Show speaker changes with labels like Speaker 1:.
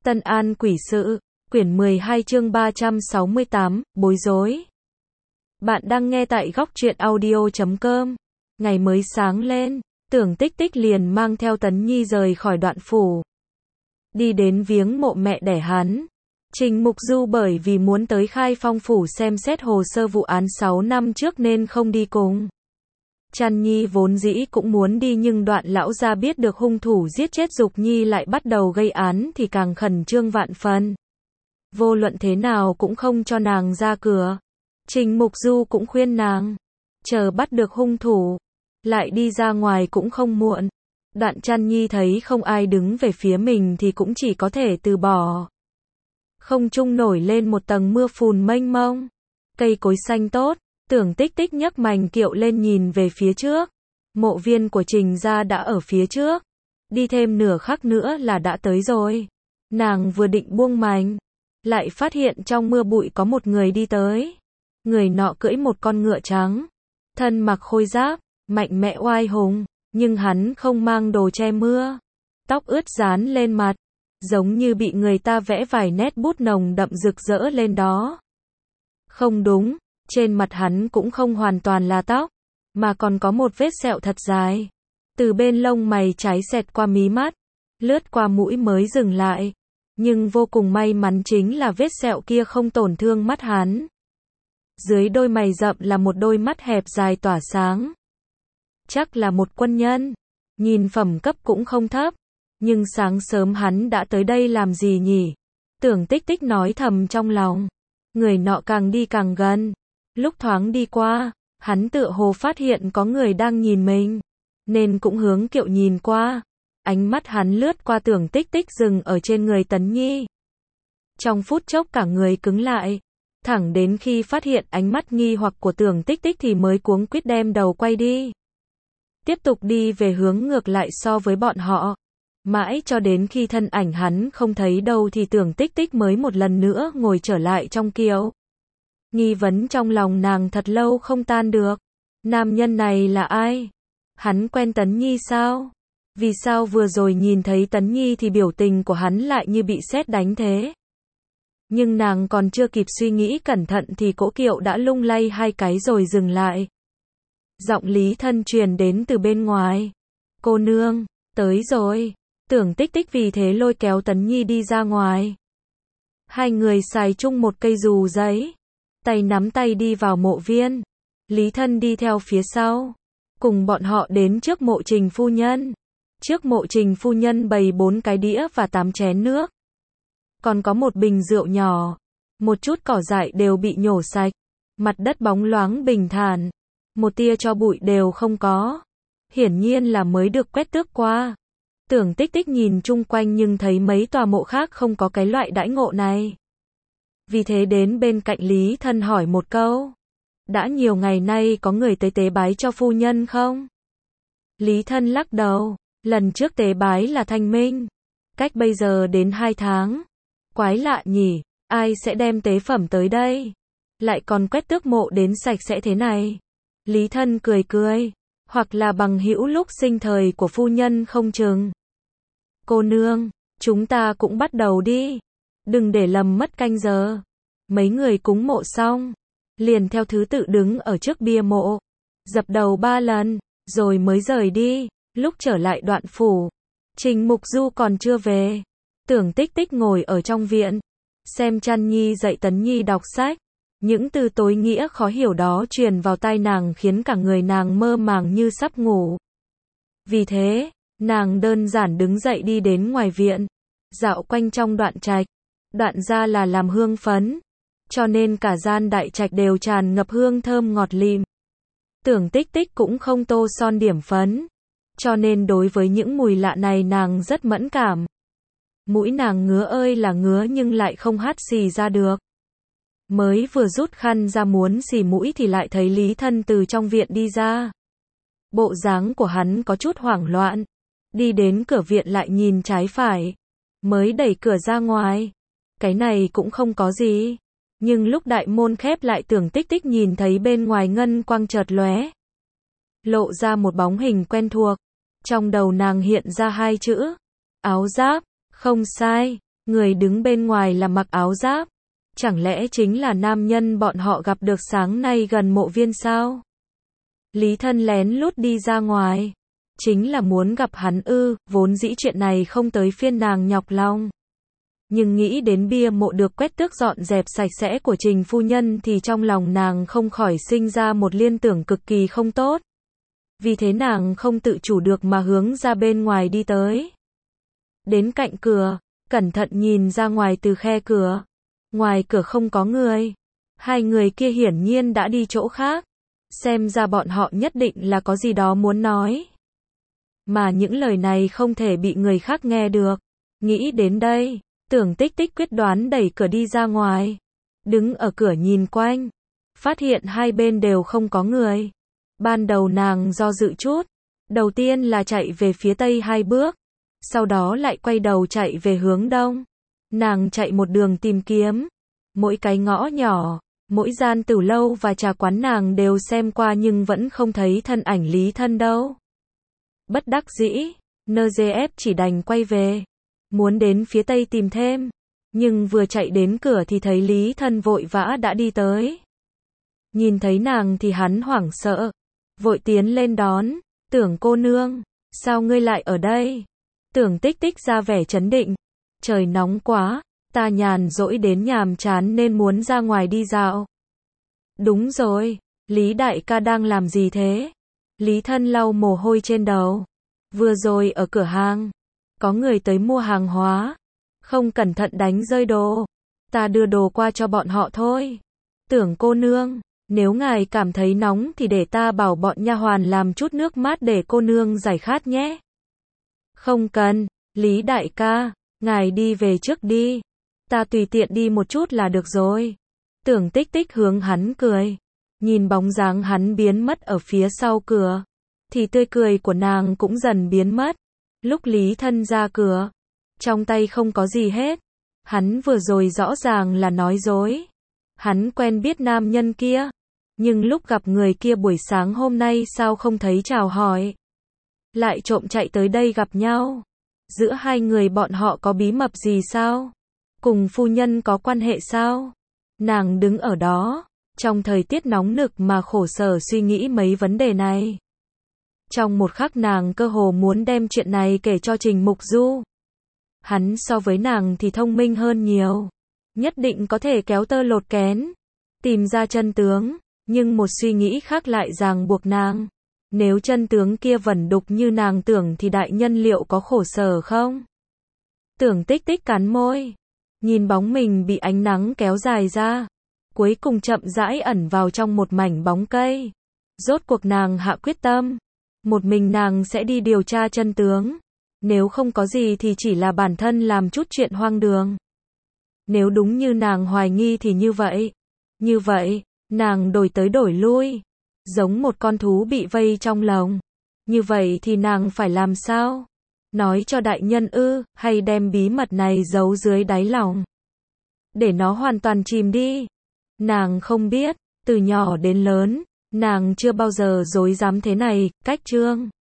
Speaker 1: Tân An Quỷ Sự, quyển 12 chương 368, bối rối. Bạn đang nghe tại góc truyện audio.com. Ngày mới sáng lên, Tưởng Tích Tích liền mang theo Tấn Nhi rời khỏi Đoạn phủ. Đi đến viếng mộ mẹ đẻ hắn. Trình Mục Du bởi vì muốn tới Khai Phong phủ xem xét hồ sơ vụ án 6 năm trước nên không đi cùng. Trăn Nhi vốn dĩ cũng muốn đi nhưng Đoạn lão gia biết được hung thủ giết chết Dục Nhi lại bắt đầu gây án thì càng khẩn trương vạn phần. Vô luận thế nào cũng không cho nàng ra cửa. Trình Mục Du cũng khuyên nàng, chờ bắt được hung thủ, lại đi ra ngoài cũng không muộn. Đoạn Trăn Nhi thấy không ai đứng về phía mình thì cũng chỉ có thể từ bỏ. Không trung nổi lên một tầng mưa phùn mênh mông, cây cối xanh tốt. Tưởng Tích Tích nhấc mành kiệu lên nhìn về phía trước. Mộ viên của Trình gia đã ở phía trước. Đi thêm nửa khắc nữa là đã tới rồi. Nàng vừa định buông mành, lại phát hiện trong mưa bụi có một người đi tới. Người nọ cưỡi một con ngựa trắng, thân mặc khôi giáp, mạnh mẽ oai hùng, nhưng hắn không mang đồ che mưa. Tóc ướt dán lên mặt, giống như bị người ta vẽ vài nét bút nồng đậm rực rỡ lên đó. Không đúng. Trên mặt hắn cũng không hoàn toàn là tóc, mà còn có một vết sẹo thật dài. Từ bên lông mày trái xẹt qua mí mắt, lướt qua mũi mới dừng lại. Nhưng vô cùng may mắn chính là vết sẹo kia không tổn thương mắt hắn. Dưới đôi mày rậm là một đôi mắt hẹp dài tỏa sáng. Chắc là một quân nhân. Nhìn phẩm cấp cũng không thấp. Nhưng sáng sớm hắn đã tới đây làm gì nhỉ? Tưởng Tích Tích nói thầm trong lòng. Người nọ càng đi càng gần. Lúc thoáng đi qua, hắn tựa hồ phát hiện có người đang nhìn mình, nên cũng hướng kiệu nhìn qua. Ánh mắt hắn lướt qua Tưởng Tích Tích dừng ở trên người Tấn Nhi. Trong phút chốc cả người cứng lại, thẳng đến khi phát hiện ánh mắt nghi hoặc của Tưởng Tích Tích thì mới cuống quýt đem đầu quay đi. Tiếp tục đi về hướng ngược lại so với bọn họ. Mãi cho đến khi thân ảnh hắn không thấy đâu thì Tưởng Tích Tích mới một lần nữa ngồi trở lại trong kiệu. Nghi vấn trong lòng nàng thật lâu không tan được. Nam nhân này là ai? Hắn quen Tấn Nhi sao? Vì sao vừa rồi nhìn thấy Tấn Nhi thì biểu tình của hắn lại như bị sét đánh thế? Nhưng nàng còn chưa kịp suy nghĩ cẩn thận thì cỗ kiệu đã lung lay hai cái rồi dừng lại. Giọng Lý Thân truyền đến từ bên ngoài. Cô nương, tới rồi. Tưởng Tích Tích vì thế lôi kéo Tấn Nhi đi ra ngoài. Hai người xài chung một cây dù giấy. Tay nắm tay đi vào mộ viên. Lý Thân đi theo phía sau. Cùng bọn họ đến trước mộ Trình phu nhân. Trước mộ Trình phu nhân bày 4 cái đĩa và 8 chén nước. Còn có một bình rượu nhỏ. Một chút cỏ dại đều bị nhổ sạch. Mặt đất bóng loáng bình thản. Một tia tro bụi đều không có. Hiển nhiên là mới được quét tước qua. Tưởng Tích Tích nhìn chung quanh nhưng thấy mấy tòa mộ khác không có cái loại đãi ngộ này. Vì thế đến bên cạnh Lý Thân hỏi một câu. Đã nhiều ngày nay có người tới tế bái cho phu nhân không? Lý Thân lắc đầu. Lần trước tế bái là Thanh Minh. Cách bây giờ đến 2 tháng. Quái lạ nhỉ, ai sẽ đem tế phẩm tới đây? Lại còn quét tước mộ đến sạch sẽ thế này. Lý Thân cười cười. Hoặc là bằng hữu lúc sinh thời của phu nhân không chừng. Cô nương, chúng ta cũng bắt đầu đi. Đừng để lầm mất canh giờ. Mấy người cúng mộ xong, liền theo thứ tự đứng ở trước bia mộ, dập đầu 3 lần, rồi mới rời đi. Lúc trở lại Đoạn phủ, Trình Mục Du còn chưa về. Tưởng Tích Tích ngồi ở trong viện, xem Trăn Nhi dạy Tấn Nhi đọc sách. Những từ tối nghĩa khó hiểu đó truyền vào tai nàng khiến cả người nàng mơ màng như sắp ngủ. Vì thế, nàng đơn giản đứng dậy đi đến ngoài viện, dạo quanh trong Đoạn trạch. Đoạn gia là làm hương phấn, cho nên cả gian đại trạch đều tràn ngập hương thơm ngọt lịm. Tưởng Tích Tích cũng không tô son điểm phấn, cho nên đối với những mùi lạ này nàng rất mẫn cảm. Mũi nàng ngứa ơi là ngứa nhưng lại không hắt xì ra được. Mới vừa rút khăn ra muốn xì mũi thì lại thấy Lý Thân từ trong viện đi ra. Bộ dáng của hắn có chút hoảng loạn. Đi đến cửa viện lại nhìn trái phải. Mới đẩy cửa ra ngoài. Cái này cũng không có gì. Nhưng lúc đại môn khép lại Tưởng Tích Tích nhìn thấy bên ngoài ngân quang chợt lóe. Lộ ra một bóng hình quen thuộc. Trong đầu nàng hiện ra 2 chữ. Áo giáp. Không sai. Người đứng bên ngoài là mặc áo giáp. Chẳng lẽ chính là nam nhân bọn họ gặp được sáng nay gần mộ viên sao? Lý Thân lén lút đi ra ngoài. Chính là muốn gặp hắn ư, vốn dĩ chuyện này không tới phiên nàng nhọc lòng. Nhưng nghĩ đến bia mộ được quét tước dọn dẹp sạch sẽ của Trình phu nhân thì trong lòng nàng không khỏi sinh ra một liên tưởng cực kỳ không tốt. Vì thế nàng không tự chủ được mà hướng ra bên ngoài đi tới. Đến cạnh cửa, cẩn thận nhìn ra ngoài từ khe cửa. Ngoài cửa không có người. Hai người kia hiển nhiên đã đi chỗ khác. Xem ra bọn họ nhất định là có gì đó muốn nói. Mà những lời này không thể bị người khác nghe được. Nghĩ đến đây, Tưởng Tích Tích quyết đoán đẩy cửa đi ra ngoài. Đứng ở cửa nhìn quanh. Phát hiện hai bên đều không có người. Ban đầu nàng do dự chút. Đầu tiên là chạy về phía tây 2 bước. Sau đó lại quay đầu chạy về hướng đông. Nàng chạy một đường tìm kiếm. Mỗi cái ngõ nhỏ, mỗi gian tửu lâu và trà quán nàng đều xem qua nhưng vẫn không thấy thân ảnh Lý Thân đâu. Bất đắc dĩ, NGF chỉ đành quay về. Muốn đến phía tây tìm thêm. Nhưng vừa chạy đến cửa thì thấy Lý Thân vội vã đã đi tới. Nhìn thấy nàng thì hắn hoảng sợ. Vội tiến lên đón. Tưởng cô nương, sao ngươi lại ở đây? Tưởng Tích Tích ra vẻ trấn định. Trời nóng quá, ta nhàn rỗi đến nhàm chán nên muốn ra ngoài đi dạo. Đúng rồi, Lý đại ca đang làm gì thế? Lý Thân lau mồ hôi trên đầu. Vừa rồi ở cửa hàng, có người tới mua hàng hóa. Không cẩn thận đánh rơi đồ. Ta đưa đồ qua cho bọn họ thôi. Tưởng cô nương, nếu ngài cảm thấy nóng thì để ta bảo bọn nha hoàn làm chút nước mát để cô nương giải khát nhé. Không cần, Lý đại ca, ngài đi về trước đi. Ta tùy tiện đi một chút là được rồi. Tưởng Tích Tích hướng hắn cười. Nhìn bóng dáng hắn biến mất ở phía sau cửa. Thì tươi cười của nàng cũng dần biến mất. Lúc Lý Thân ra cửa. Trong tay không có gì hết. Hắn vừa rồi rõ ràng là nói dối. Hắn quen biết nam nhân kia. Nhưng lúc gặp người kia buổi sáng hôm nay sao không thấy chào hỏi. Lại trộm chạy tới đây gặp nhau. Giữa hai người bọn họ có bí mật gì sao? Cùng phu nhân có quan hệ sao? Nàng đứng ở đó, trong thời tiết nóng nực mà khổ sở suy nghĩ mấy vấn đề này. Trong một khắc nàng cơ hồ muốn đem chuyện này kể cho Trình Mục Du. Hắn so với nàng thì thông minh hơn nhiều. Nhất định có thể kéo tơ lột kén. Tìm ra chân tướng. Nhưng một suy nghĩ khác lại ràng buộc nàng. Nếu chân tướng kia vẩn đục như nàng tưởng thì đại nhân liệu có khổ sở không? Tưởng Tích Tích cắn môi. Nhìn bóng mình bị ánh nắng kéo dài ra. Cuối cùng chậm rãi ẩn vào trong một mảnh bóng cây. Rốt cuộc nàng hạ quyết tâm. Một mình nàng sẽ đi điều tra chân tướng. Nếu không có gì thì chỉ là bản thân làm chút chuyện hoang đường. Nếu đúng như nàng hoài nghi thì như vậy. Như vậy, nàng đổi tới đổi lui. Giống một con thú bị vây trong lồng. Như vậy thì nàng phải làm sao? Nói cho đại nhân ư, hay đem bí mật này giấu dưới đáy lòng? Để nó hoàn toàn chìm đi. Nàng không biết, từ nhỏ đến lớn, nàng chưa bao giờ dối dám thế này, cách chương.